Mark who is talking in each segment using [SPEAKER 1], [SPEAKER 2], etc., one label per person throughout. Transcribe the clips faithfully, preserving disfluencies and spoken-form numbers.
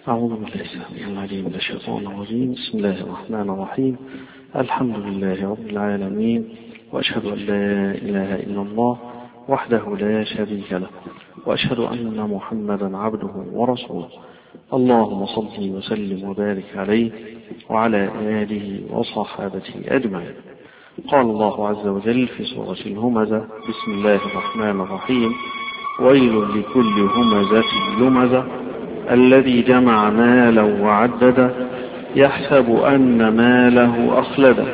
[SPEAKER 1] أعوذ بالله السميع العليم من الشيطان الرجيم. بسم الله الرحمن الرحيم. الحمد لله رب العالمين، وأشهد أن لا إله إلا الله وحده لا شريك له، وأشهد أن محمدا عبده ورسوله. اللهم صل وسلم وبارك عليه وعلى آله وصحابته أجمعين. قال الله عز وجل في سورة الهمزة: بسم الله الرحمن الرحيم. ويل لكل همزة لمزة الذي جمع مالا وعدده يحسب أن ماله أخلده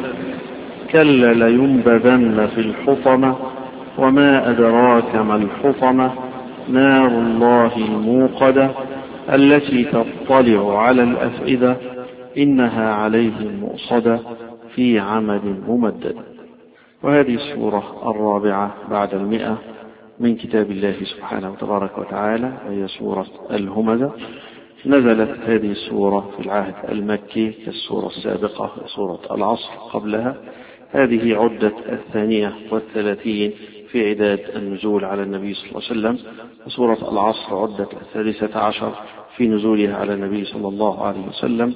[SPEAKER 1] كلا لينبذن في الحطمة وما أدراك ما الحطمة نار الله الموقدة التي تطلع على الأفئدة إنها عليهم مؤصدة في عمد ممدد. وهذه السورة الرابعة بعد المئة من كتاب الله سبحانه وتبارك وتعالى، وهي سورة الهمزة. نزلت هذه السورة في العهد المكي كالسورة السابقة سورة العصر قبلها. هذه عدة الثانية والثلاثين في عداد النزول على النبي صلى الله عليه وسلم، وسورة العصر عدة الثالثة عشر في نزولها على النبي صلى الله عليه وسلم.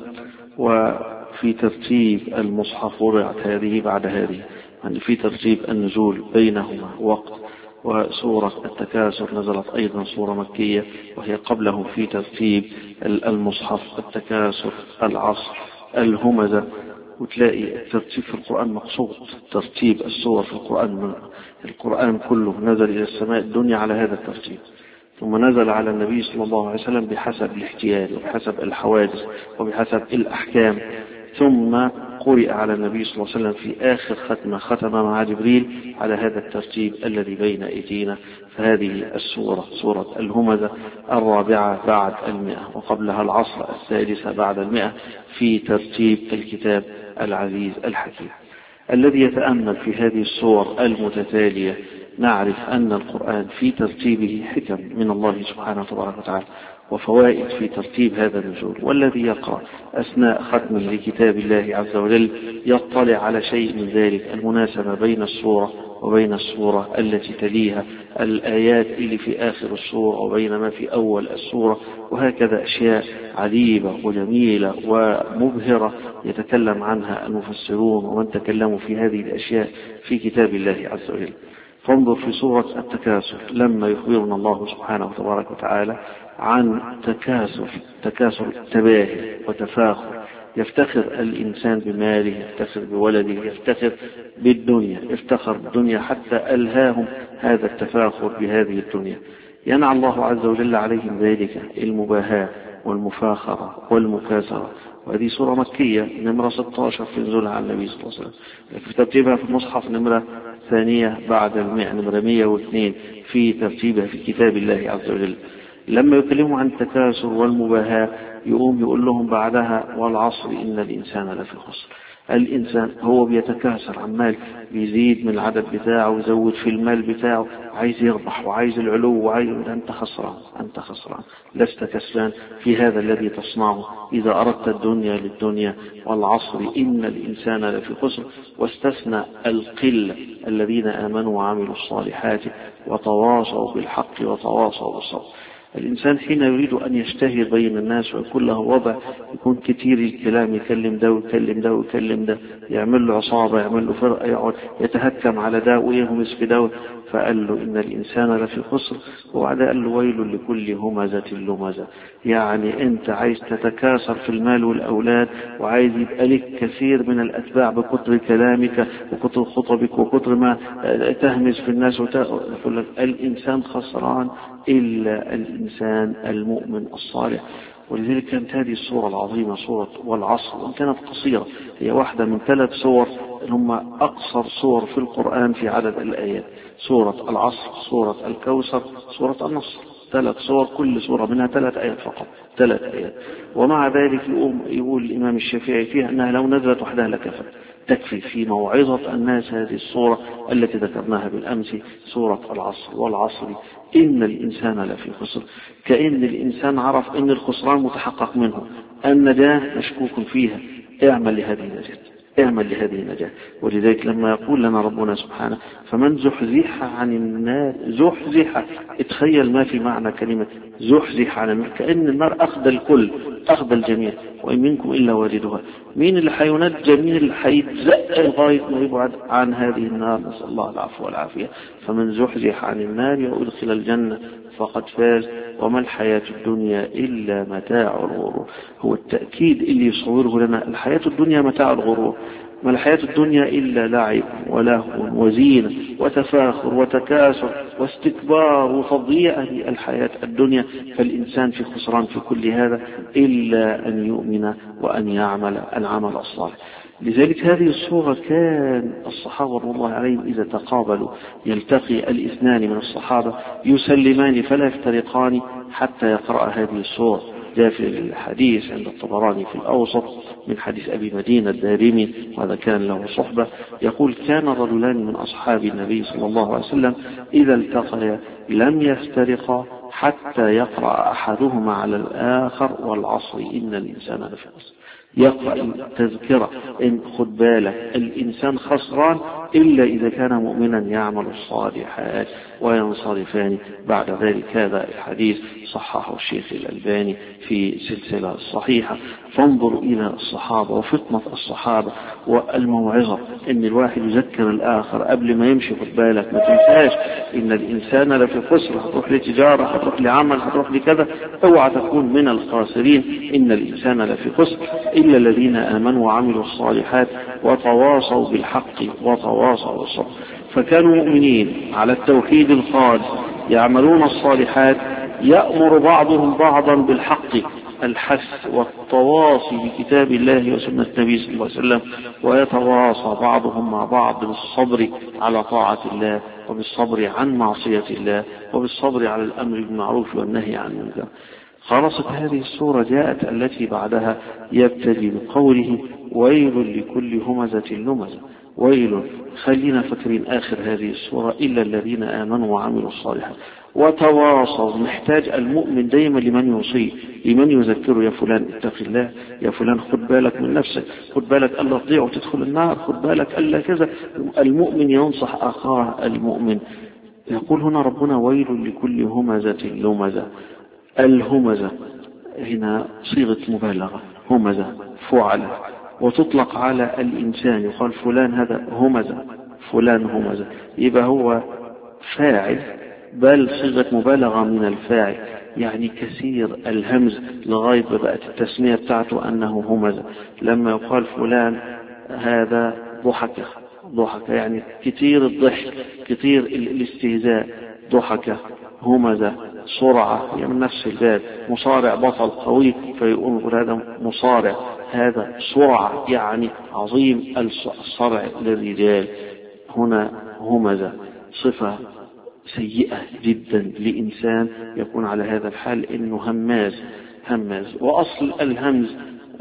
[SPEAKER 1] وفي ترتيب المصحف وضعت هذه بعد هذه، يعني في ترتيب النزول بينهما وقت. وسورة التكاثر نزلت أيضا سورة مكية وهي قبله في ترتيب المصحف: التكاثر، العصر، الهمزة. وتلاقي الترتيب في القرآن مقصود، ترتيب السور في القرآن القرآن كله نزل إلى السماء الدنيا على هذا الترتيب، ثم نزل على النبي صلى الله عليه وسلم بحسب الاحتياج وبحسب الحوادث وبحسب الأحكام، ثم قرئ على النبي صلى الله عليه وسلم في آخر ختمة ختم مع جبريل على هذا الترتيب الذي بين أيدينا. فهذه السورة سورة الهمزة الرابعة بعد المئة، وقبلها العصر الثالثة بعد المئة في ترتيب الكتاب العزيز الحكيم. الذي يتأمل في هذه السور المتتالية نعرف أن القرآن في ترتيبه حكم من الله سبحانه وتبارك وتعالى وفوائد في ترتيب هذا النزول. والذي يقرأ أثناء ختمه لكتاب الله عز وجل يطلع على شيء من ذلك، المناسبة بين السورة وبين السورة التي تليها، الآيات اللي في آخر السورة وبين ما في أول السورة، وهكذا أشياء عجيبة وجميلة ومبهرة يتكلم عنها المفسرون ومن تكلموا في هذه الأشياء في كتاب الله عز وجل. فانظر في سورة التكاثر لما يخبرنا الله سبحانه وتبارك وتعالى عن تكاثر تكاثر تباهي وتفاخر، يفتخر الإنسان بماله، يفتخر بولده، يفتخر بالدنيا، يفتخر بالدنيا حتى ألهاهم هذا التفاخر بهذه الدنيا. ينعى الله عز وجل عليهم ذلك المباهاة والمفاخرة والمكاثرة. وهذه سورة مكية نمرة ستة عشر في نزولها على النبي صلى الله عليه وسلم، في ترتيبها في المصحف نمرة ثانية بعد المئة، نمرة مئة واثنين في ترتيبها في كتاب الله عز وجل. لما يكلموا عن التكاثر والمباهاة يقوم يقول لهم بعدها: والعصر إن الإنسان لفي خسر. الإنسان هو بيتكاثر، عمال بيزيد من العدد بتاعه ويزود في المال بتاعه، عايز يربح وعايز العلو وعايز. أنت خسران، أنت خسران، لست كسبان في هذا الذي تصنعه إذا أردت الدنيا للدنيا. والعصر إن الإنسان لفي خسر، واستثنى القلة الذين آمنوا وعملوا الصالحات وتواصوا بالحق وتواصوا بالصبر. الإنسان حين يريد أن يشتهر بين الناس ويكون له وضع، يكون كتير الكلام، يكلم ده ويكلم ده ويكلم ده، يعمل له عصابة، يعمل له فرقة، يقعد يتهكم على ده ويهمس في ده. فقال له إن الإنسان لفي خسر، وبعد قال له: ويل لكل همزة لمزة. يعني أنت عايز تتكاثر في المال والأولاد وعايز يبقى لك كثير من الأتباع بكتر كلامك وكتر خطبك وكتر ما تهمس في الناس وتقول. الإنسان خسران إلا الإنسان المؤمن الصالح. ولذلك كانت هذه السورة العظيمة سورة والعصر، وإن كانت قصيرة هي واحدة من ثلاث سور هم أقصر سور في القرآن في عدد الآيات: سورة العصر، سورة الكوثر، سورة النصر. ثلاث سور، كل سورة منها ثلاث آيات فقط، ثلاث آيات. ومع ذلك يقوم يقول الإمام الشافعي فيها أنها لو نزلت وحدها لكفت، تكفي في موعظة الناس هذه الصورة التي ذكرناها بالأمس، سورة العصر. والعصر إن الإنسان لفي خسر، كأن الإنسان عرف أن الخسران متحقق منه، النجاة مشكوك فيها، اعمل لهذه النجاة، اعمل لهذه النجاة. ولذلك لما يقول لنا ربنا سبحانه فمن زحزح عن النار، زحزح، اتخيل ما في معنى كلمة زحزح عن النار، كأن النار أخذ الكل، أخذ الجميع، وإن منكم إلا واردها. مين اللي حينجى؟ مين اللي حيتزق لغاية ما يبعد عن هذه النار؟ نسأل الله العفو والعافية. فمن زحزح عن النار وأدخل الجنة فقد فاز وما الحياة الدنيا إلا متاع الغرور. هو التأكيد اللي يصوره لنا الحياة الدنيا متاع الغرور، ما الحياة الدنيا إلا لعب ولهو وزينة وتفاخر وتكاثر واستكبار وتضييع الحياة الدنيا. فالإنسان في خسران في كل هذا إلا أن يؤمن وأن يعمل العمل الصالح. لذلك هذه الصورة كان الصحابة رضي الله عليهم إذا تقابلوا يلتقي الاثنان من الصحابة يسلمان فلا يفترقان حتى يقرأ هذه الصورة. جاء في الحديث عند الطبراني في الأوسط من حديث أبي مدينة الدارمي، وهذا كان له صحبة، يقول كان رجلان من أصحاب النبي صلى الله عليه وسلم إذا التقيا لم يفترقا حتى يقرأ أحدهما على الآخر والعصر إن الإنسان لفي خسر. يقرأ تذكرة إن خد بالك الإنسان خسران إلا إذا كان مؤمنا يعمل الصالحات وينصرفان بعد ذلك. هذا الحديث صححه الشيخ الألباني في سلسلة الصحيحة. فانظروا إلى الصحابة وفطنة الصحابة والموعظة إن الواحد يذكر الآخر قبل ما يمشي. خد بالك ما تنساش إن الإنسان لفي خسر، هتروح لتجارة، هتروح لعمل، هتروح لكذا، اوعى تكون من الخاسرين. إن الإنسان لفي خسر إلا الذين آمنوا وعملوا الصالحات وتواصوا بالحق وتواصوا بالصبر. فكانوا مؤمنين على التوحيد الخالص يعملون الصالحات، يأمر بعضهم بعضا بالحق، الحث والتواصي بكتاب الله وسنة النبي صلى الله عليه وسلم، ويتواصى بعضهم مع بعض بالصبر على طاعة الله وبالصبر عن معصية الله وبالصبر على الأمر بالمعروف والنهي عن المنكر. خلاصة هذه السورة جاءت التي بعدها يبتدي بقوله ويل لكل همزة لمزة. ويل، خلينا فاكرين آخر هذه السورة إلا الذين آمنوا وعملوا الصالحات وتواصوا. محتاج المؤمن دائما لمن يوصيه، لمن يذكره، يا فلان اتق الله، يا فلان خد بالك من نفسك، خد بالك ألا تضيع وتدخل النار، خد بالك ألا كذا. المؤمن ينصح أخاه المؤمن. يقول هنا ربنا ويل لكل همزة لمزة. الهمزة هنا صيغة مبالغة، همزة فعل، وتطلق على الإنسان، يقال فلان هذا همزة، فلان همزة، يبقى هو فاعل بل صيغة مبالغة من الفاعل، يعني كثير الهمز لغاية بقت التسمية بتاعته أنه همزة. لما يقال فلان هذا ضحك، ضحك يعني كثير الضحك، كثير الاستهزاء، ضحك. همزة سرعة يعني من نفس الباب، مصارع بطل قوي فيقول هذا مصارع، هذا سرعة يعني عظيم الصرع للرجال. هنا همزة صفة سيئة جدا لإنسان يكون على هذا الحال، إنه هماز، هماز. وأصل الهمز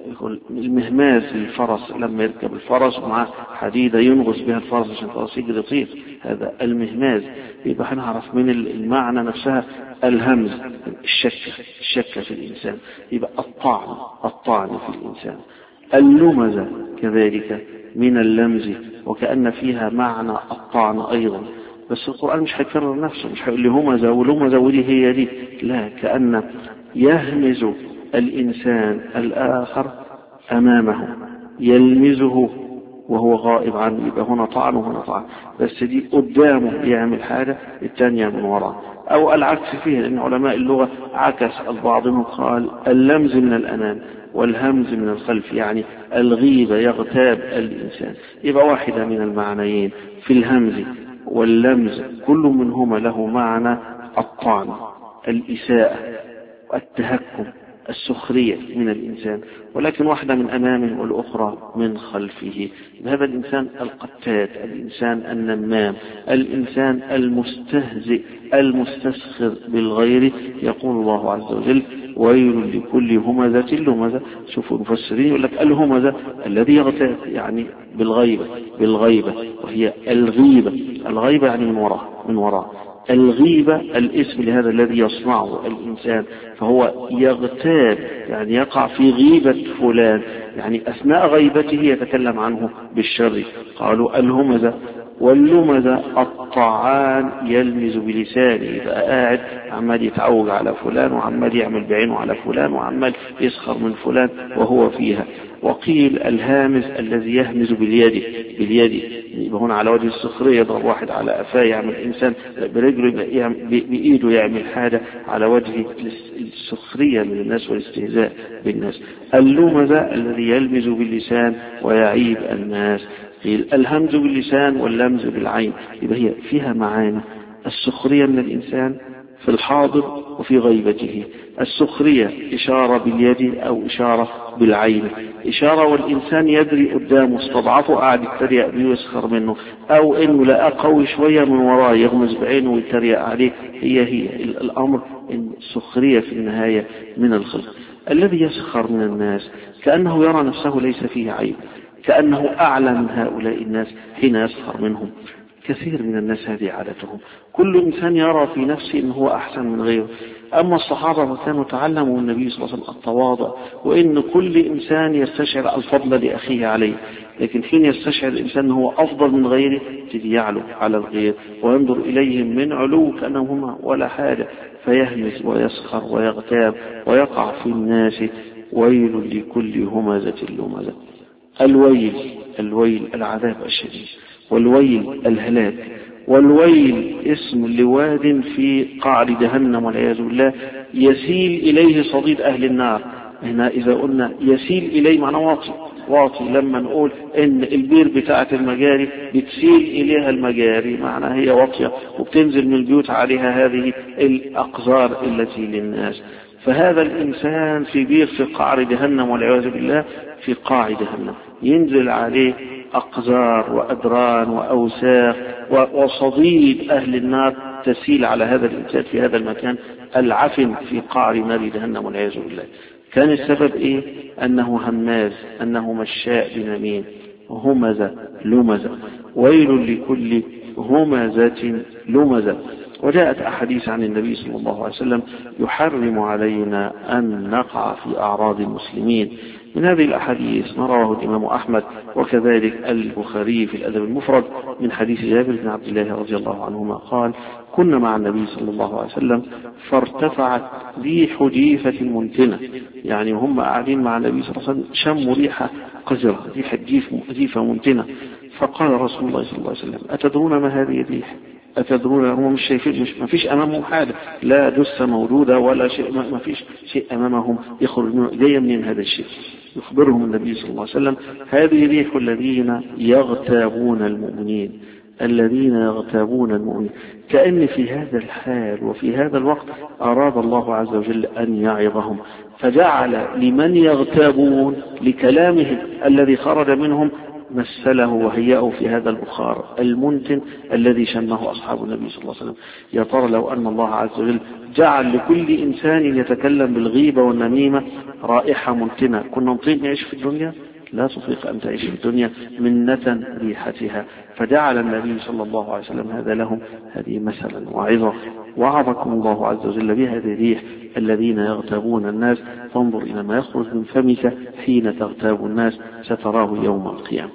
[SPEAKER 1] المهماز للفرس، لما يركب الفرس ومعه حديدة ينغز بها الفرس عشان الفرس يجري يطير، هذا المهماز. يبقى هنعرف من المعنى نفسها الهمز، الشكة، الشكة في الإنسان. يبقى الطعن، الطعن في الإنسان. اللمزة كذلك من اللمز، وكأن فيها معنى الطعن أيضا، بس القرآن مش هيكرر نفسه، مش هيقول لي همزة ولمزة ودي هي دي، لا، كأن يهمز الإنسان الآخر أمامه، يلمزه وهو غائب عنه، يبقى هنا طعن وهنا طعن، بس دي قدامه يعمل حاجة الثانية من وراء، أو العكس فيها، لأن علماء اللغة عكس البعض منهم قال اللمز من الأمام والهمز من الخلف، يعني الغيبة يغتاب الإنسان. يبقى واحدة من المعنيين في الهمز واللمز، كل منهما له معنى الطعن، الإساءة، التهكم، السخرية من الإنسان، ولكن واحدة من أمامه والأخرى من خلفه. هذا الإنسان القتات، الإنسان النمام، الإنسان المستهزئ المستسخر بالغير. يقول الله عز وجل ويل لكل همزة لمزة. شوفوا المفسرين يقول لك الهمزة الذي يغتاب يعني بالغيبة، بالغيبة وهي الغيبة، الغيبة يعني من وراء، من وراء الغيبة الاسم لهذا الذي يصنعه الإنسان، فهو يغتاب يعني يقع في غيبة فلان، يعني أثناء غيبته يتكلم عنه بالشر. قالوا الهمزة واللمزة الطعان يلمز بلسانه، يبقى قاعد عمال يتعوج على فلان وعمال يعمل بعينه على فلان وعمال يسخر من فلان وهو فيها. وقيل الهامز الذي يهمز باليد باليد يبقى هنا على وجه السخرية، يضرب واحد على قفاه، يعمل إنسان برجله بإيده يعمل حاجة على وجه السخرية من الناس والاستهزاء بالناس. اللمزة الذي يلمز باللسان ويعيب الناس. قيل الهمز باللسان واللمز بالعين، يبقى هي فيها معاني. السخرية من الإنسان في الحاضر وفي غيبته، السخرية إشارة باليد أو إشارة بالعين، إشارة والإنسان يدري قدامه استضعفه قاعد يتريق بيه ويسخر منه، أو إنه لقى قوي شوية من وراه يغمز بعينه ويتريق عليه. هي هي الأمر إن السخرية في النهاية من الخلق. الذي يسخر من الناس كأنه يرى نفسه ليس فيه عيب، كأنه أعلى من هؤلاء الناس حين يسخر منهم. كثير من الناس هذه عادتهم، كل إنسان يرى في نفسه أنه هو أحسن من غيره. أما الصحابة كانوا تعلموا من النبي صلى الله عليه وسلم التواضع، وإن كل إنسان يستشعر الفضل لأخيه عليه، لكن حين يستشعر الإنسان هو أفضل من غيره تجي يعلو على الغير وينظر إليهم من علو كأنهم هم ولا حاجة، فيهمز ويسخر ويغتاب ويقع في الناس. ويل لكل همزة لمزة. الويل الويل العذاب الشديد، والويل الهلاك، والويل اسم لواد في قعر جهنم والعياذ بالله يسيل إليه صديد أهل النار. هنا إذا قلنا يسيل إليه معنى واطي واطي، لما نقول إن البير بتاعة المجاري بتسيل إليها المجاري معنى هي واطية وبتنزل من البيوت عليها هذه الأقذار التي للناس. فهذا الإنسان في بير في قعر جهنم والعياذ بالله، في قاع جهنم ينزل عليه أقذار وأدران وأوساخ وصديد أهل النار تسيل على هذا الإنسان في هذا المكان العفن في قعر نار جهنم والعياذ بالله. كان السبب إيه؟ أنه هماز، أنه مشاء بنميم، همزة لمزة. ويل لكل همزة لمزة. وجاءت أحاديث عن النبي صلى الله عليه وسلم يحرم علينا أن نقع في أعراض المسلمين. من هذه الأحاديث ما رواه الإمام أحمد وكذلك البخاري في الأدب المفرد من حديث جابر بن عبد الله رضي الله عنهما قال: كنا مع النبي صلى الله عليه وسلم فارتفعت ريح جيفة منتنة، يعني هم قاعدين مع النبي صلى الله عليه وسلم شموا ريحة قذرة، ريحة جيفة منتنة. فقال رسول الله صلى الله عليه وسلم: أتدرون ما هذه الريح؟ أتدرون؟ هم مش شايفين، مش ما فيش أمامهم حاجة، لا جثة موجودة ولا شيء، ما فيش شيء أمامهم يخرج منه، جاي من هذا الشيء. يخبرهم النبي صلى الله عليه وسلم: هذه ريح الذين يغتابون المؤمنين، الذين يغتابون المؤمنين. كأن في هذا الحال وفي هذا الوقت أراد الله عز وجل أن يعظهم، فجعل لمن يغتابون لكلامهم الذي خرج منهم مثله وهيئه في هذا البخار المنتن الذي شمه أصحاب النبي صلى الله عليه وسلم. يا ترى لو أن الله عز وجل جعل لكل إنسان يتكلم بالغيبة والنميمة رائحة منتنة، كنا نطيق نعيش في الدنيا؟ لا تطيق أن تعيش في الدنيا منة ريحتها. فجعل النبي صلى الله عليه وسلم هذا لهم هذه مثلا وعظة. وعظكم الله عز وجل بهذه الريح الذين يغتابون الناس، فانظر إلى ما يخرج من فمك حين تغتاب الناس ستراه يوم القيامة.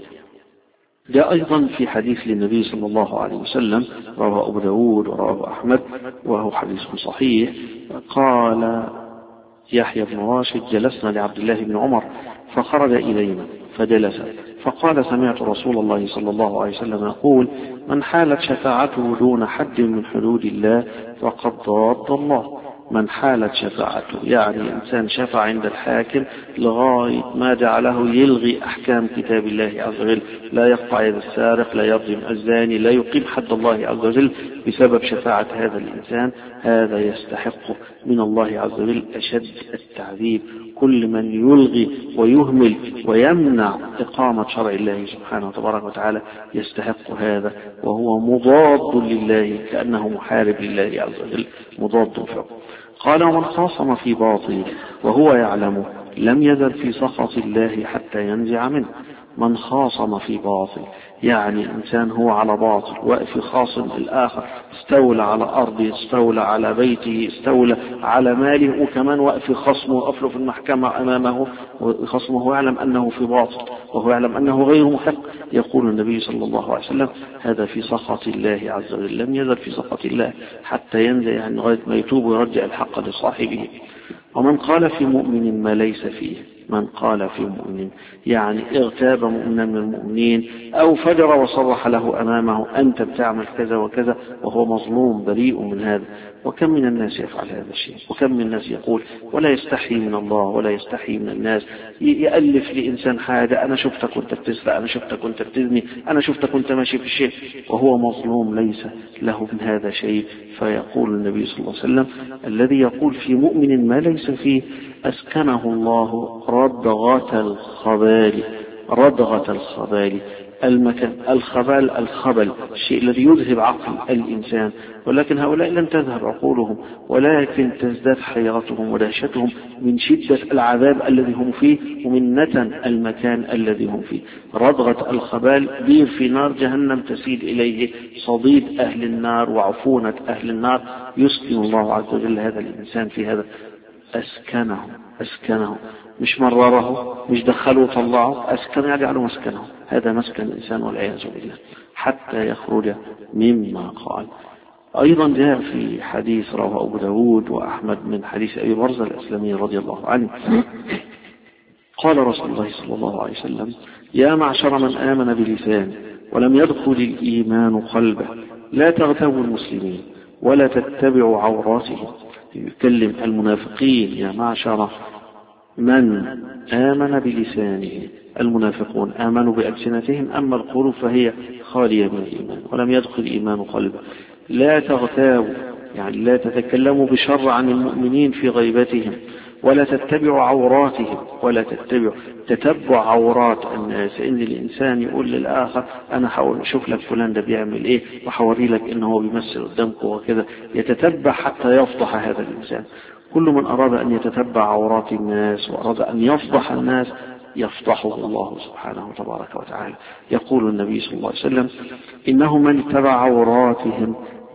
[SPEAKER 1] جاء أيضا في حديث للنبي صلى الله عليه وسلم رواه أبو داود ورواه أحمد وهو حديث صحيح، قال يحيى بن راشد: جلسنا لعبد الله بن عمر فخرج إلينا فجلس فقال: سمعت رسول الله صلى الله عليه وسلم يقول: من حالت شفاعته دون حد من حدود الله فقد ضاد الله. من حالت شفاعته يعني إنسان شفع عند الحاكم لغاية ما جعله يلغي أحكام كتاب الله عز وجل، لا يقطع يد السارق، لا يظلم الزاني، لا يقيم حد الله عز وجل بسبب شفاعة هذا الإنسان، هذا يستحق من الله عز وجل أشد التعذيب. كل من يلغي ويهمل ويمنع إقامة شرع الله سبحانه وتبارك وتعالى يستحق هذا، وهو مضاد لله كأنه محارب لله عز وجل، مضاد فيه. قال: ومن خاصم في باطل وهو يعلم لم يزل في سخط الله حتى ينزع منه. من خاصم في باطل يعني الإنسان هو على باطل واقف يخاصم الآخر، استولى على أرضه، استولى على بيته، استولى على ماله، وكمان واقف يخصمه وقفله في المحكمة أمامه ويخصمه وهو يعلم أنه في باطل وهو يعلم أنه غير محق. يقول النبي صلى الله عليه وسلم هذا في سخط الله عز وجل، لم يزل في سخط الله حتى ينزل يعني لغاية ما يتوب ويرجع الحق لصاحبه. ومن قال في مؤمن ما ليس فيه، من قال في مؤمن يعني اغتاب مؤمنا من المؤمنين أو فجر وصرح له أمامه أنت بتعمل كذا وكذا وهو مظلوم بريء من هذا. وكم من الناس يفعل هذا الشيء، وكم من الناس يقول ولا يستحي من الله ولا يستحي من الناس، يألف لإنسان حاجة أنا شفتك وانت بتسرق، أنا شفتك وانت بتزني، أنا شفتك وانت ماشي في الشيء، وهو مظلوم ليس له من هذا شيء. فيقول النبي صلى الله عليه وسلم الذي يقول في مؤمن ما ليس فيه أسكنه الله ردغة الخبال. ردغة الخبال المكان، الخبال الخبل الشيء الذي يذهب عقل الإنسان، ولكن هؤلاء لن تذهب عقولهم ولكن تزداد حيرتهم ودهشتهم من شدة العذاب الذي هم فيه ومن نتن المكان الذي هم فيه. ردغة الخبال بير في نار جهنم تسيل إليه صديد أهل النار وعفونة أهل النار، يسكن الله عز وجل هذا الإنسان في هذا. أسكنه أسكنه مش مرره، مش دخله وطلعه، أسكن يعني على مسكنه. هذا مسكن الإنسان والعياذ بالله حتى يخرج مما قال. أيضا جاء في حديث رواه أبو داود وأحمد من حديث أبي برزة الأسلمي رضي الله عنه قال رسول الله صلى الله عليه وسلم يا معشر من آمن بلسانه ولم يدخل الإيمان قلبه لا تغتابوا المسلمين ولا تتبعوا عوراتهم. يكلم المنافقين يا معشر من آمن بلسانه، المنافقون آمنوا بألسنتهم أما القلوب فهي خالية من الإيمان ولم يدخل الإيمان قلبه. لا تغتابوا يعني لا تتكلموا بشر عن المؤمنين في غيبتهم ولا تتبعوا عوراتهم، ولا تتبعوا تتبع عورات الناس، إن الإنسان يقول للآخر أنا حاول أشوف لك فلان ده بيعمل إيه وحوري لك إنه بيمثل قدامك وكذا، يتتبع حتى يفضح هذا الإنسان. كل من أراد أن يتتبع عورات الناس وأراد أن يفضح الناس يفضحه الله سبحانه وتبارك وتعالى. يقول النبي صلى الله عليه وسلم إنه من اتبع عوراتهم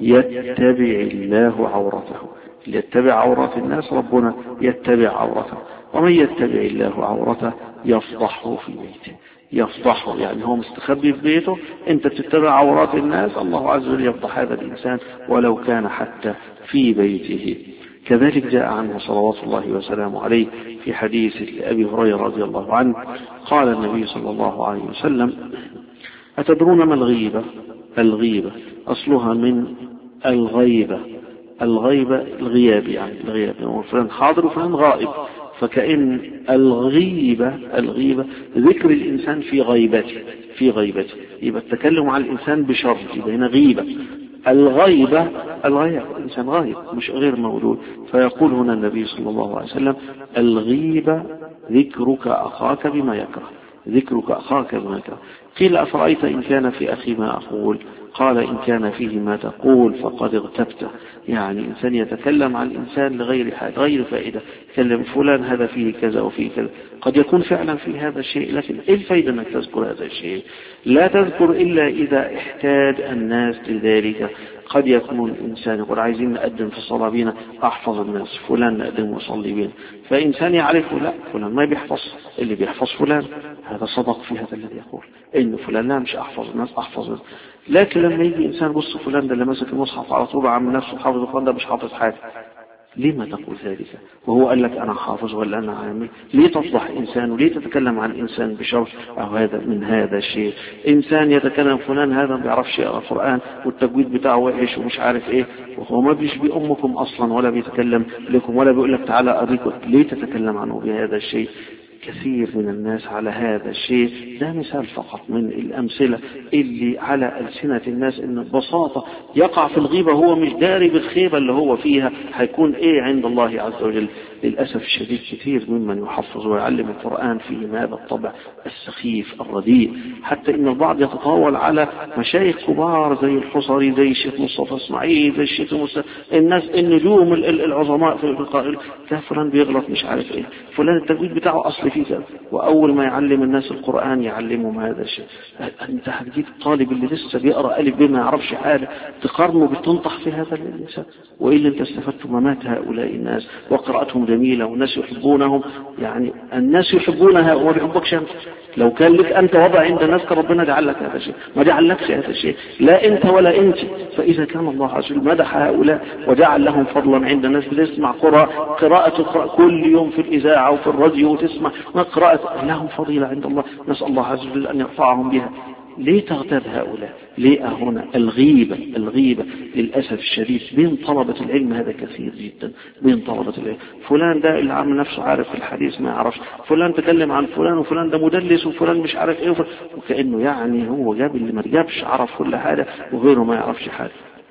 [SPEAKER 1] يتبع الله عورته. يتبع عورات الناس ربنا يتبع عورته، ومن يتبع الله عورته يفضحه في بيته. يفضحه يعني هو مستخبي في بيته، انت تتبع عورات الناس الله عز وجل يفضح هذا الإنسان ولو كان حتى في بيته. كذلك جاء عنه صلوات الله وسلامه عليه في حديث أبي هريرة رضي الله عنه قال النبي صلى الله عليه وسلم أتدرون ما الغيبة؟ الغيبة أصلها من الغيبة، الغيبة الغياب يعني الغياب، فلان حاضر وفلان غائب، فكأن الغيبة الغيبة ذكر الإنسان في غيبته في غيبته يبقى التكلم عن الإنسان بشر، يبقى هنا غيبة. الغيبة الغيب الإنسان غايب مش غير موجود. فيقول هنا النبي صلى الله عليه وسلم الغيبة ذكرك أخاك بما يكره، ذكرك أخاك بما يكره. قيل أفرأيت إن كان في أخي ما أقول؟ قال إن كان فيه ما تقول فقد اغتبته. يعني إنسان يتكلم عن الإنسان لغير حاجة غير فائدة، يتكلم فلان هذا فيه كذا وفيه كذا، قد يكون فعلا في هذا الشيء لكن إيه الفائدة أنك تذكر هذا الشيء؟ لا تذكر إلا إذا احتاج الناس لذلك. قد يكون الإنسان يقول عايزين نقدم في الصلاة بينا أحفظ الناس، فلان نقدم وصلي بينا، فإنسان يعرفه لا فلان ما بيحفظ، اللي بيحفظ فلان، هذا صدق في هذا الذي يقول إن فلان لا مش أحفظ الناس أحفظ الناس. لكن لما يجي إنسان بص فلان ده اللي ماسك المصحف على طول عامل نفسه حافظ، فلان ده مش حافظ حاجة، لما تقول ذلك وهو قال لك أنا حافظ ولا أنا عامل؟ ليه تفضح إنسان وليه تتكلم عن إنسان بشر أو هذا من هذا الشيء؟ إنسان يتكلم فلان هذا ما بيعرفش يقرأ القرآن والتجويد بتاعه وحش ومش عارف إيه، وهو ما بيشبه أمكم أصلا ولا بيتكلم لكم ولا بيقول لك تعالى أريكم، ليه تتكلم عنه بهذا الشيء؟ كثير من الناس على هذا الشيء. ده مثال فقط من الأمثلة اللي على ألسنة الناس، إن ببساطة يقع في الغيبة هو مش داري بالخيبة اللي هو فيها هيكون إيه عند الله عز وجل. للأسف الشديد كثير ممن يحفظ ويعلم القرآن فيه هذا الطبع السخيف الرديء، حتى إن البعض يتطاول على مشايخ كبار زي الحصري، زي الشيخ مصطفى اسماعيل، زي الشيخ مصطفى، الناس النجوم العظماء في القائل فلان بيغلط مش عارف ايه، فلان التجويد بتاعه أصلي فيه كذا، وأول ما يعلم الناس القرآن يعلمهم هذا الشيء. أنت هتجيب الطالب اللي لسه بيقرأ ألف ب ما يعرفش حاجة تقارنه بتنطح في هذا الإنسان؟ وإيه اللي أنت استفدت ممات هؤلاء الناس وقراءتهم جميلة والناس يحبونهم، يعني الناس يحبونها وما بيحبكش أنت. لو كان لك أنت وضع عند الناس ربنا جعل لك هذا الشيء، ما جعل لكش هذا الشيء، لا أنت ولا أنت. فإذا كان الله عز وجل مدح هؤلاء وجعل لهم فضلا عند الناس، بتسمع قراءة قراءة تقرأ كل يوم في الإذاعة وفي الراديو وتسمع قراءة، لهم فضيلة عند الله، نسأل الله عز وجل أن يرفعهم بها. ليه تغتاب هؤلاء؟ ليه هنا الغيبة؟ الغيبة للأسف الشديد بين طلبة العلم هذا كثير جدا، بين طلبة العلم. فلان ده اللي عامل نفسه عارف في الحديث ما يعرفش، فلان تكلم عن فلان وفلان ده مدلس وفلان مش عارف ايه، وكأنه يعني هو جاب اللي ما جابش، عرف كل حاجة وغيره ما يعرفش حاجة.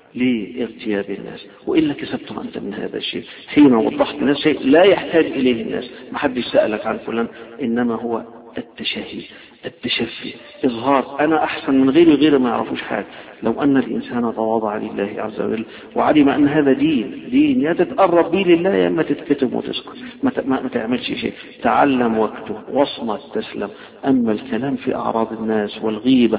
[SPEAKER 1] ليه ارتياب الناس؟ وإلا كسبتم أنت من هذا الشيء حين وضحت الناس شيء لا يحتاج إليه الناس. ما حد يسألك عن فلان، إنما هو التشهي، التشفي، إظهار أنا أحسن من غيري غير ما يعرفوش حاجة. لو أن الإنسان تواضع لله عز وجل وعلم أن هذا دين دين يا تتقرب به لله يا إما تتكتم وتسكت، ما, ما, ما تعملش شيء. تعلم واكتب واصمت تسلم. أما الكلام في أعراض الناس والغيبة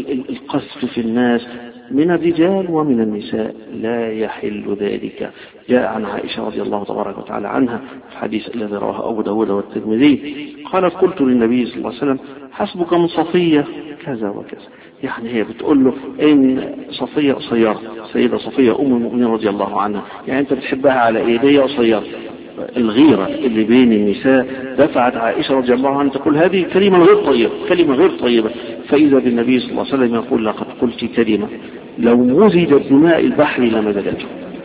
[SPEAKER 1] والقذف في الناس من الرجال ومن النساء لا يحل ذلك. جاء عن عائشة رضي الله تبارك وتعالى عنها في الحديث الذي رواه أبو داود والترمذي قالت قلت للنبي صلى الله عليه وسلم حسبك من صفية كذا وكذا. يعني هي بتقول له إن صفية قصيرة، سيدة صفية أم المؤمنين رضي الله عنها، يعني أنت بتحبها على إيه؟ هي قصيرة. الغيرة اللي بين النساء دفعت عائشة رضي الله عنها تقول هذه كلمة غير طيبة، كلمة غير طيبة. فإذا بالنبي صلى الله عليه وسلم يقول لقد قلت كلمة لو مزجت بماء البحر لمزجته.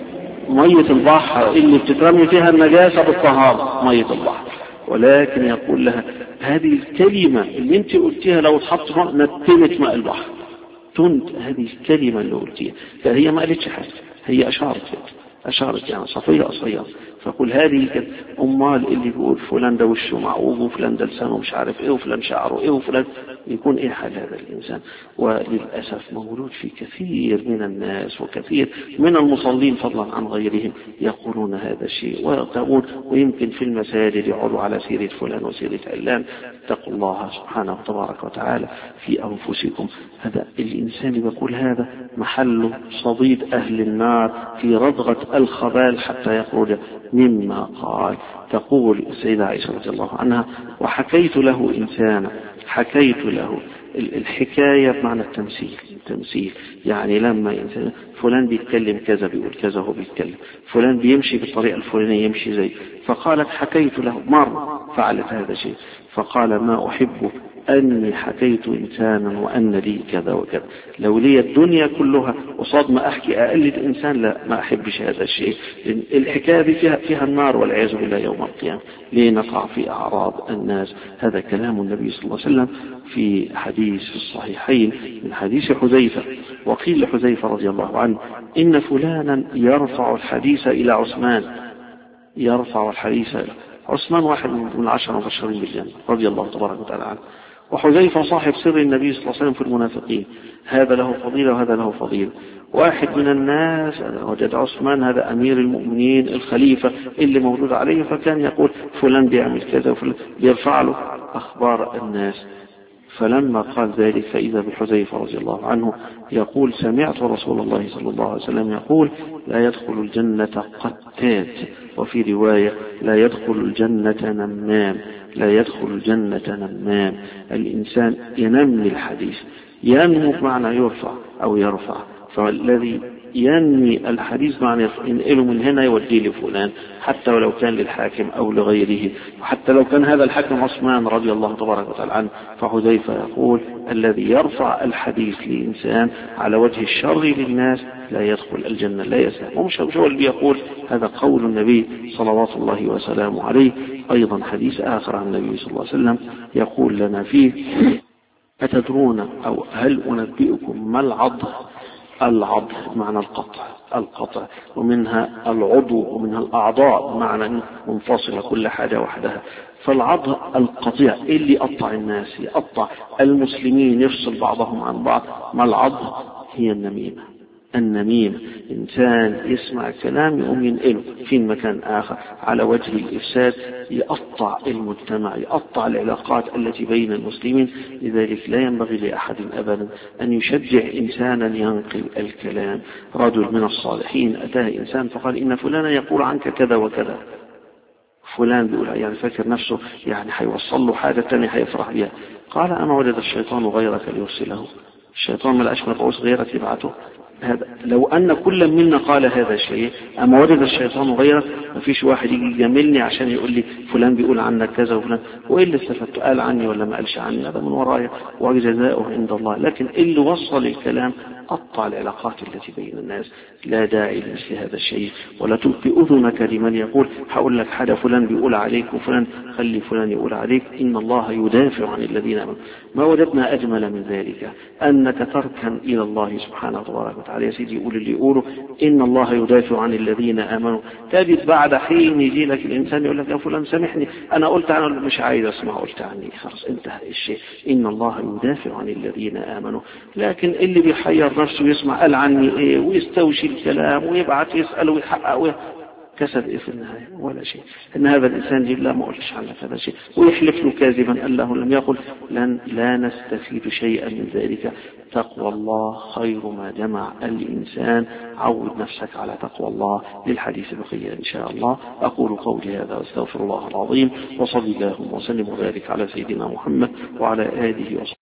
[SPEAKER 1] مية البحر اللي بتترمي فيها النجاسة بالطهارة مية البحر، ولكن يقول لها هذه الكلمة اللي انت قلتيها لو اتحط نتمت ماء البحر تنت. هذه الكلمة اللي قلتيها، فهي ما قالتش حاجة، هي أشارت أشارت يعني صفية قصيرة. فقل هذه كده. أمال اللي بيقول فلان ده وشه معوج وفلان ده لسانه مش عارف ايه وفلان شعره ايه وفلان، يكون ايه حال هذا الإنسان؟ وللأسف موجود في كثير من الناس وكثير من المصلين فضلا عن غيرهم يقولون هذا الشيء ويقولون، ويمكن في المساجد يعودوا على سيرة فلان وسيرة علان. اتقوا الله سبحانه وتبارك وتعالى في أنفسكم. هذا الإنسان اللي بيقول هذا محل صديد أهل النار في رضغة الخبال حتى يخرج مما قال. تقول السيدة عائشة رضي الله عنها وحكيت له إنسانا، حكيت له الحكاية بمعنى التمثيل. التمثيل يعني لما إنسان فلان بيتكلم كذا بيقول كذا هو بيتكلم، فلان بيمشي بالطريقة الفلانية يمشي زي. فقالت حكيت له مرة فعلت هذا الشيء، فقال ما أحب أني حكيت إنسانا وأن لي كذا وكذا. لو لي الدنيا كلها قصاد ما أحكي أقلد إنسان لا، ما أحبش هذا الشيء. الحكاية دي فيها, فيها النار والعياذ بالله يوم القيامة. ليه نقع في أعراض الناس؟ هذا كلام النبي صلى الله عليه وسلم في حديث في الصحيحين من حديث حذيفة. وقيل لحذيفة رضي الله عنه إن فلانا يرفع الحديث إلى عثمان، يرفع الحديث إلى عثمان واحد من العشرة المبشرين بالجنة رضي الله تبارك وتعالى عنه. وحذيفة صاحب سر النبي صلى الله عليه وسلم في المنافقين، هذا له فضيلة وهذا له فضيلة. واحد من الناس وجد عثمان هذا أمير المؤمنين الخليفة اللي موجود عليه، فكان يقول فلان بيعمل كذا وفلان بيرفع له أخبار الناس. فلما قال ذلك فإذا بحذيفة رضي الله عنه يقول سمعت رسول الله صلى الله عليه وسلم يقول لا يدخل الجنة قتات، وفي رواية لا يدخل الجنة نمام، لا يدخل الجنة نمام. الإنسان ينمي الحديث، ينمو بمعنى يرفع أو يرفع، فالذي ينمي الحديث معنى ينقله من هنا يوديه لفلان حتى ولو كان للحاكم أو لغيره، وحتى لو كان هذا الحاكم عثمان رضي الله تبارك وتعالى عنه. فحذيفة يقول الذي يرفع الحديث لإنسان على وجه الشر للناس لا يدخل الجنة، لا يسلم. ومش هو اللي بيقول، هذا قول النبي صلوات الله وسلامه عليه. أيضا حديث آخر عن النبي صلى الله عليه وسلم يقول لنا فيه أتدرون أو هل أنبئكم ما العض؟ العض بمعنى القطع القطع ومنها العضو ومنها الأعضاء بمعنى منفصلة كل حاجة وحدها. فالعض القطيع اللي يقطع الناس يقطع المسلمين يفصل بعضهم عن بعض. ما العض؟ هي النميمة. النميم إنسان يسمع كلام يقوم ينقله في مكان آخر على وجه الإفساد، يقطع المجتمع يقطع العلاقات التي بين المسلمين. لذلك لا ينبغي لأحد أبدا أن يشجع إنسانا ينقل الكلام. رجل من الصالحين أتاه إنسان فقال إن فلانا يقول عنك كذا وكذا. فلان بيقول يعني فاكر نفسه يعني حيوصل له حاجة تانية حيفرح بها. قال أما وجد الشيطان غيرك ليرسله؟ الشيطان ما لقاش مبعوث غيرك يبعته؟ هذا لو أن كل منا قال هذا الشيء أما وجد الشيطان غيرك، ما فيش واحد يجي يجاملني عشان يقول لي فلان بيقول عنك كذا وفلان، وإيه اللي استفدت؟ قال عني ولا ما قالش عني؟ هذا من ورايا وجزاؤه عند الله. لكن اللي وصل الكلام قطع العلاقات التي بين الناس. لا داعي لمثل هذا الشيء. ولا تلقي أذنك لمن يقول هقول لك حاجة فلان بيقول عليك وفلان خلي فلان يقول عليك. إن الله يدافع عن الذين آمنوا. ما وجدنا أجمل من ذلك أنك تركن إلى الله سبحانه وتعالى. يا سيدي يقول اللي يقوله إن الله يدافع عن الذين آمنوا، تجد بعد حين يجي لك الإنسان يقول لك يا فلان سامحني أنا قلت أنا مش عايز أسمع قلت عني، خلاص انتهى الشيء. إن الله يدافع عن الذين آمنوا. لكن اللي بيحير نفسه يسمع قال عني إيه ويستوشي الكلام ويبعث يسأل ويحقق كسب إيه في النهاية؟ ولا شيء. إن هذا الإنسان جل لا ما قلتش عنك هذا شيء ويحلف له كاذبا الله لم يقل. لن لا نستفيد شيئا من ذلك. تقوى الله خير ما جمع الإنسان. عود نفسك على تقوى الله. للحديث بقية إن شاء الله. أقول قولي هذا واستغفر الله العظيم وصلي الله وسلم وبارك على سيدنا محمد وعلى آله وصحبه.